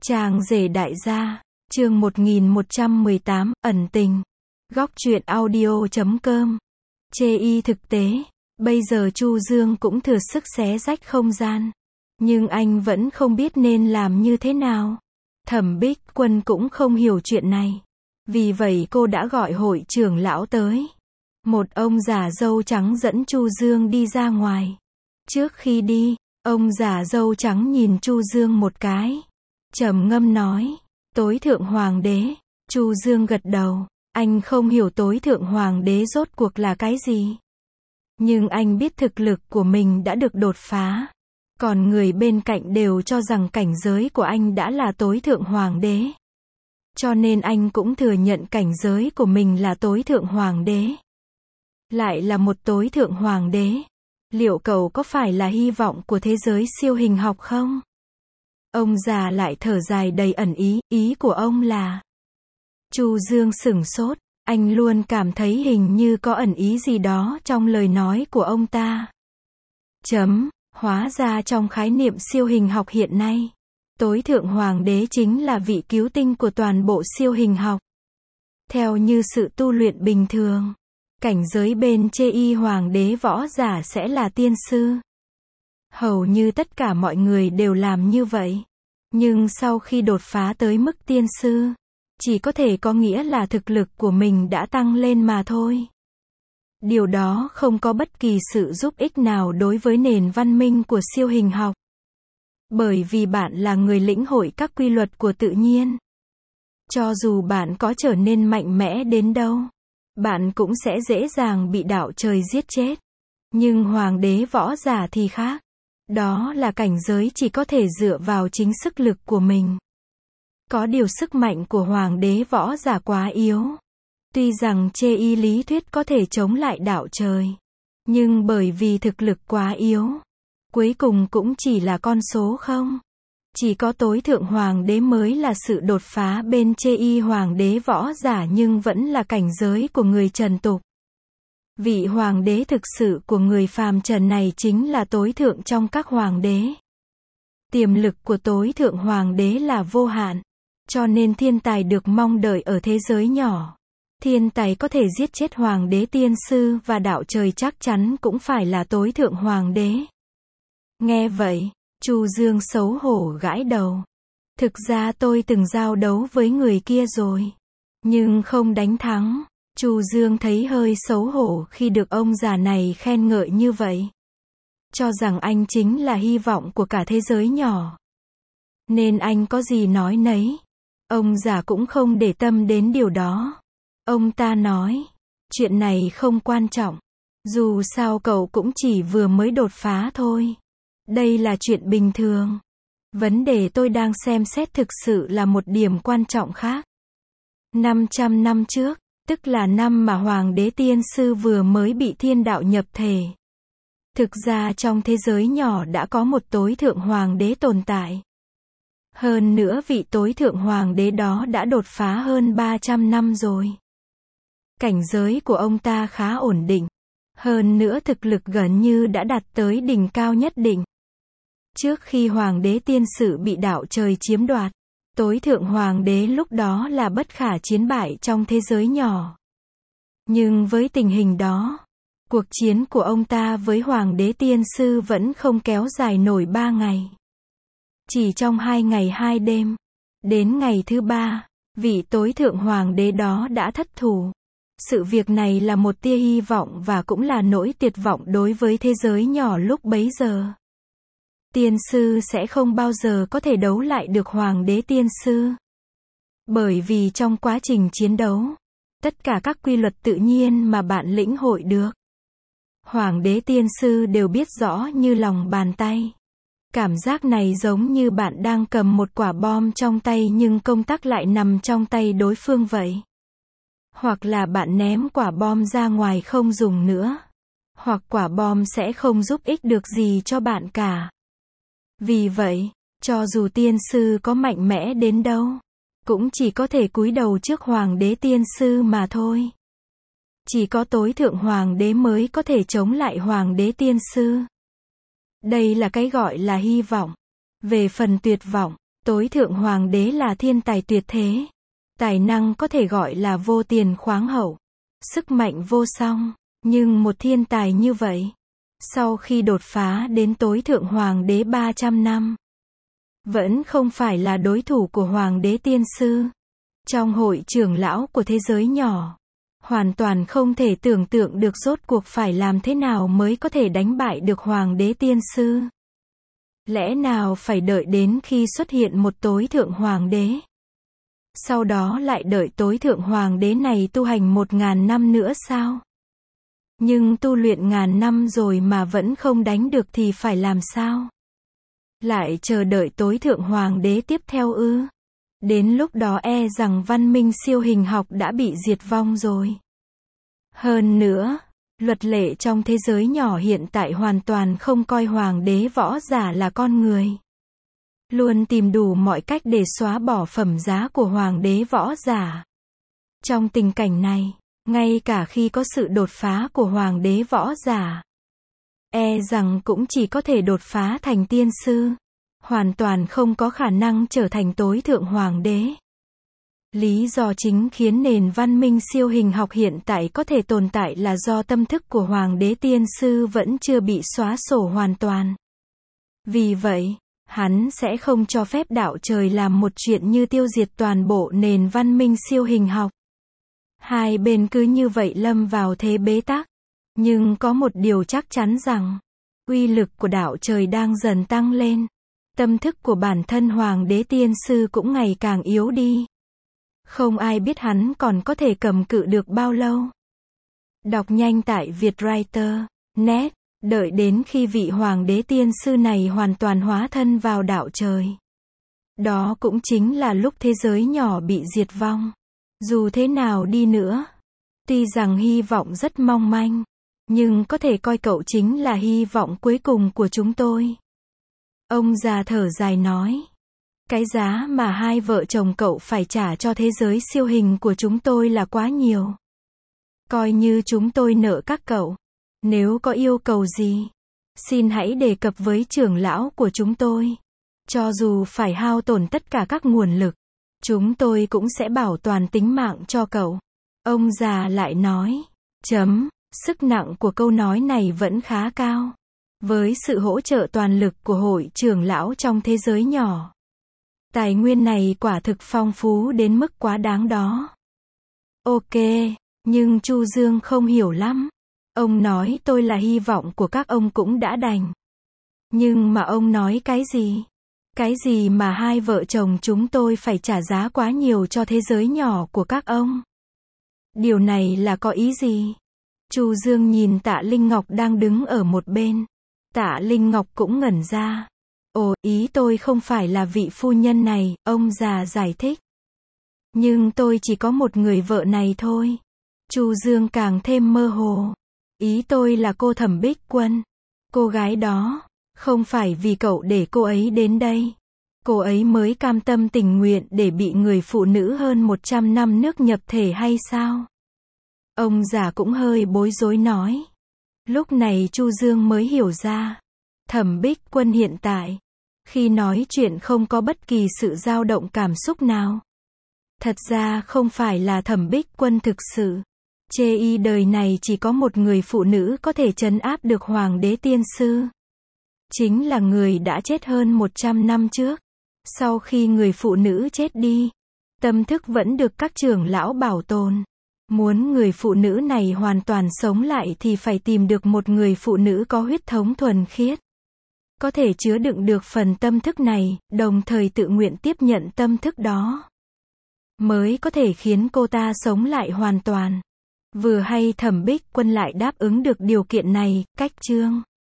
Chàng rể đại gia, chương 1118, ẩn tình. Góc truyện audio.com. Chê y thực tế, bây giờ Chu Dương cũng thừa sức xé rách không gian. Nhưng anh vẫn không biết nên làm như thế nào. Thẩm Bích Quân cũng không hiểu chuyện này. Vì vậy cô đã gọi hội trưởng lão tới. Một ông già râu trắng dẫn Chu Dương đi ra ngoài. Trước khi đi, ông già râu trắng nhìn Chu Dương một cái. Trầm ngâm nói, tối thượng hoàng đế. Chu Dương gật đầu, anh không hiểu tối thượng hoàng đế rốt cuộc là cái gì. Nhưng anh biết thực lực của mình đã được đột phá. Còn người bên cạnh đều cho rằng cảnh giới của anh đã là tối thượng hoàng đế. Cho nên anh cũng thừa nhận cảnh giới của mình là tối thượng hoàng đế. Lại là một tối thượng hoàng đế. Liệu cậu có phải là hy vọng của thế giới siêu hình học không? Ông già lại thở dài đầy ẩn ý, ý của ông là... Chu Dương sửng sốt, anh luôn cảm thấy hình như có ẩn ý gì đó trong lời nói của ông ta. Hóa ra trong khái niệm siêu hình học hiện nay, tối thượng hoàng đế chính là vị cứu tinh của toàn bộ siêu hình học. Theo như sự tu luyện bình thường, cảnh giới bên chê y hoàng đế võ giả sẽ là tiên sư. Hầu như tất cả mọi người đều làm như vậy. Nhưng sau khi đột phá tới mức tiên sư, chỉ có thể có nghĩa là thực lực của mình đã tăng lên mà thôi. Điều đó không có bất kỳ sự giúp ích nào đối với nền văn minh của siêu hình học. Bởi vì bạn là người lĩnh hội các quy luật của tự nhiên. Cho dù bạn có trở nên mạnh mẽ đến đâu, bạn cũng sẽ dễ dàng bị đạo trời giết chết. Nhưng hoàng đế võ giả thì khác. Đó là cảnh giới chỉ có thể dựa vào chính sức lực của mình. Có điều sức mạnh của hoàng đế võ giả quá yếu. Tuy rằng chê y lý thuyết có thể chống lại đạo trời, nhưng bởi vì thực lực quá yếu, cuối cùng cũng chỉ là con số không. Chỉ có tối thượng hoàng đế mới là sự đột phá bên chê y hoàng đế võ giả, nhưng vẫn là cảnh giới của người trần tục. Vị hoàng đế thực sự của người phàm trần này chính là tối thượng trong các hoàng đế. Tiềm lực của tối thượng hoàng đế là vô hạn, cho nên thiên tài được mong đợi ở thế giới nhỏ. Thiên tài có thể giết chết hoàng đế tiên sư và đạo trời chắc chắn cũng phải là tối thượng hoàng đế. Nghe vậy, Chu Dương xấu hổ gãi đầu. Thực ra tôi từng giao đấu với người kia rồi, nhưng không đánh thắng. Chu Dương thấy hơi xấu hổ khi được ông già này khen ngợi như vậy. Cho rằng anh chính là hy vọng của cả thế giới nhỏ. Nên anh có gì nói nấy. Ông già cũng không để tâm đến điều đó. Ông ta nói, chuyện này không quan trọng. Dù sao cậu cũng chỉ vừa mới đột phá thôi. Đây là chuyện bình thường. Vấn đề tôi đang xem xét thực sự là một điểm quan trọng khác. 500 năm trước, tức là năm mà hoàng đế tiên sư vừa mới bị thiên đạo nhập thể. Thực ra trong thế giới nhỏ đã có một tối thượng hoàng đế tồn tại. Hơn nữa vị tối thượng hoàng đế đó đã đột phá hơn 300 năm rồi. Cảnh giới của ông ta khá ổn định. Hơn nữa thực lực gần như đã đạt tới đỉnh cao nhất định. Trước khi hoàng đế tiên sử bị đạo trời chiếm đoạt, tối thượng hoàng đế lúc đó là bất khả chiến bại trong thế giới nhỏ. Nhưng với tình hình đó, cuộc chiến của ông ta với hoàng đế tiên sư vẫn không kéo dài nổi 3 ngày. Chỉ trong 2 ngày 2 đêm, đến ngày thứ 3, vị tối thượng hoàng đế đó đã thất thủ. Sự việc này là một tia hy vọng và cũng là nỗi tuyệt vọng đối với thế giới nhỏ lúc bấy giờ. Tiên sư sẽ không bao giờ có thể đấu lại được hoàng đế tiên sư. Bởi vì trong quá trình chiến đấu, tất cả các quy luật tự nhiên mà bạn lĩnh hội được, hoàng đế tiên sư đều biết rõ như lòng bàn tay. Cảm giác này giống như bạn đang cầm một quả bom trong tay nhưng công tắc lại nằm trong tay đối phương vậy. Hoặc là bạn ném quả bom ra ngoài không dùng nữa. Hoặc quả bom sẽ không giúp ích được gì cho bạn cả. Vì vậy, cho dù tiên sư có mạnh mẽ đến đâu, cũng chỉ có thể cúi đầu trước hoàng đế tiên sư mà thôi. Chỉ có tối thượng hoàng đế mới có thể chống lại hoàng đế tiên sư. Đây là cái gọi là hy vọng. Về phần tuyệt vọng, Tối thượng hoàng đế là thiên tài tuyệt thế. Tài năng có thể gọi là vô tiền khoáng hậu. Sức mạnh vô song. Nhưng một thiên tài như vậy, sau khi đột phá đến tối thượng hoàng đế 300 năm, vẫn không phải là đối thủ của hoàng đế tiên sư. Trong hội trưởng lão của thế giới nhỏ, hoàn toàn không thể tưởng tượng được rốt cuộc phải làm thế nào mới có thể đánh bại được hoàng đế tiên sư. Lẽ nào phải đợi đến khi xuất hiện một tối thượng hoàng đế, sau đó lại đợi tối thượng hoàng đế này tu hành 1000 năm nữa sao? Nhưng tu luyện 1000 năm rồi mà vẫn không đánh được thì phải làm sao? Lại chờ đợi tối thượng hoàng đế tiếp theo ư? Đến lúc đó e rằng văn minh siêu hình học đã bị diệt vong rồi. Hơn nữa, luật lệ trong thế giới nhỏ hiện tại hoàn toàn không coi hoàng đế võ giả là con người. Luôn tìm đủ mọi cách để xóa bỏ phẩm giá của hoàng đế võ giả. Trong tình cảnh này, ngay cả khi có sự đột phá của hoàng đế võ giả, e rằng cũng chỉ có thể đột phá thành tiên sư, hoàn toàn không có khả năng trở thành tối thượng hoàng đế. Lý do chính khiến nền văn minh siêu hình học hiện tại có thể tồn tại là do tâm thức của hoàng đế tiên sư vẫn chưa bị xóa sổ hoàn toàn. Vì vậy, hắn sẽ không cho phép đạo trời làm một chuyện như tiêu diệt toàn bộ nền văn minh siêu hình học. Hai bên cứ như vậy lâm vào thế bế tắc. Nhưng có một điều chắc chắn rằng, uy lực của đạo trời đang dần tăng lên. Tâm thức của bản thân hoàng đế tiên sư cũng ngày càng yếu đi. Không ai biết hắn còn có thể cầm cự được bao lâu. Đọc nhanh tại Vietwriter.net, đợi đến khi vị hoàng đế tiên sư này hoàn toàn hóa thân vào đạo trời. Đó cũng chính là lúc thế giới nhỏ bị diệt vong. Dù thế nào đi nữa, tuy rằng hy vọng rất mong manh, nhưng có thể coi cậu chính là hy vọng cuối cùng của chúng tôi. Ông già thở dài nói. Cái giá mà hai vợ chồng cậu phải trả cho thế giới siêu hình của chúng tôi là quá nhiều. Coi như chúng tôi nợ các cậu. Nếu có yêu cầu gì, xin hãy đề cập với trưởng lão của chúng tôi. Cho dù phải hao tổn tất cả các nguồn lực, chúng tôi cũng sẽ bảo toàn tính mạng cho cậu. Ông già lại nói. Sức nặng của câu nói này vẫn khá cao. Với sự hỗ trợ toàn lực của hội trưởng lão trong thế giới nhỏ, tài nguyên này quả thực phong phú đến mức quá đáng đó. Ok, nhưng Chu Dương không hiểu lắm. Ông nói tôi là hy vọng của các ông cũng đã đành. Nhưng mà ông nói cái gì? Cái gì mà hai vợ chồng chúng tôi phải trả giá quá nhiều cho thế giới nhỏ của các ông? Điều này là có ý gì? Chu Dương nhìn Tạ Linh Ngọc đang đứng ở một bên. Tạ Linh Ngọc cũng ngẩn ra. Ồ, ý tôi không phải là vị phu nhân này, ông già giải thích. Nhưng tôi chỉ có một người vợ này thôi. Chu Dương càng thêm mơ hồ. Ý tôi là cô Thẩm Bích Quân. Cô gái đó, không phải vì cậu để cô ấy đến đây. Cô ấy mới cam tâm tình nguyện để bị người phụ nữ hơn 100 năm nước nhập thể hay sao? Ông già cũng hơi bối rối nói. Lúc này Chu Dương mới hiểu ra. Thẩm Bích Quân hiện tại, khi nói chuyện không có bất kỳ sự dao động cảm xúc nào. Thật ra không phải là Thẩm Bích Quân thực sự. Chê y đời này chỉ có một người phụ nữ có thể trấn áp được hoàng đế tiên sư. Chính là người đã chết hơn 100 năm trước. Sau khi người phụ nữ chết đi, tâm thức vẫn được các trưởng lão bảo tồn. Muốn người phụ nữ này hoàn toàn sống lại thì phải tìm được một người phụ nữ có huyết thống thuần khiết. Có thể chứa đựng được phần tâm thức này, đồng thời tự nguyện tiếp nhận tâm thức đó. Mới có thể khiến cô ta sống lại hoàn toàn. Vừa hay Thẩm Bích Quân lại đáp ứng được điều kiện này, cách chương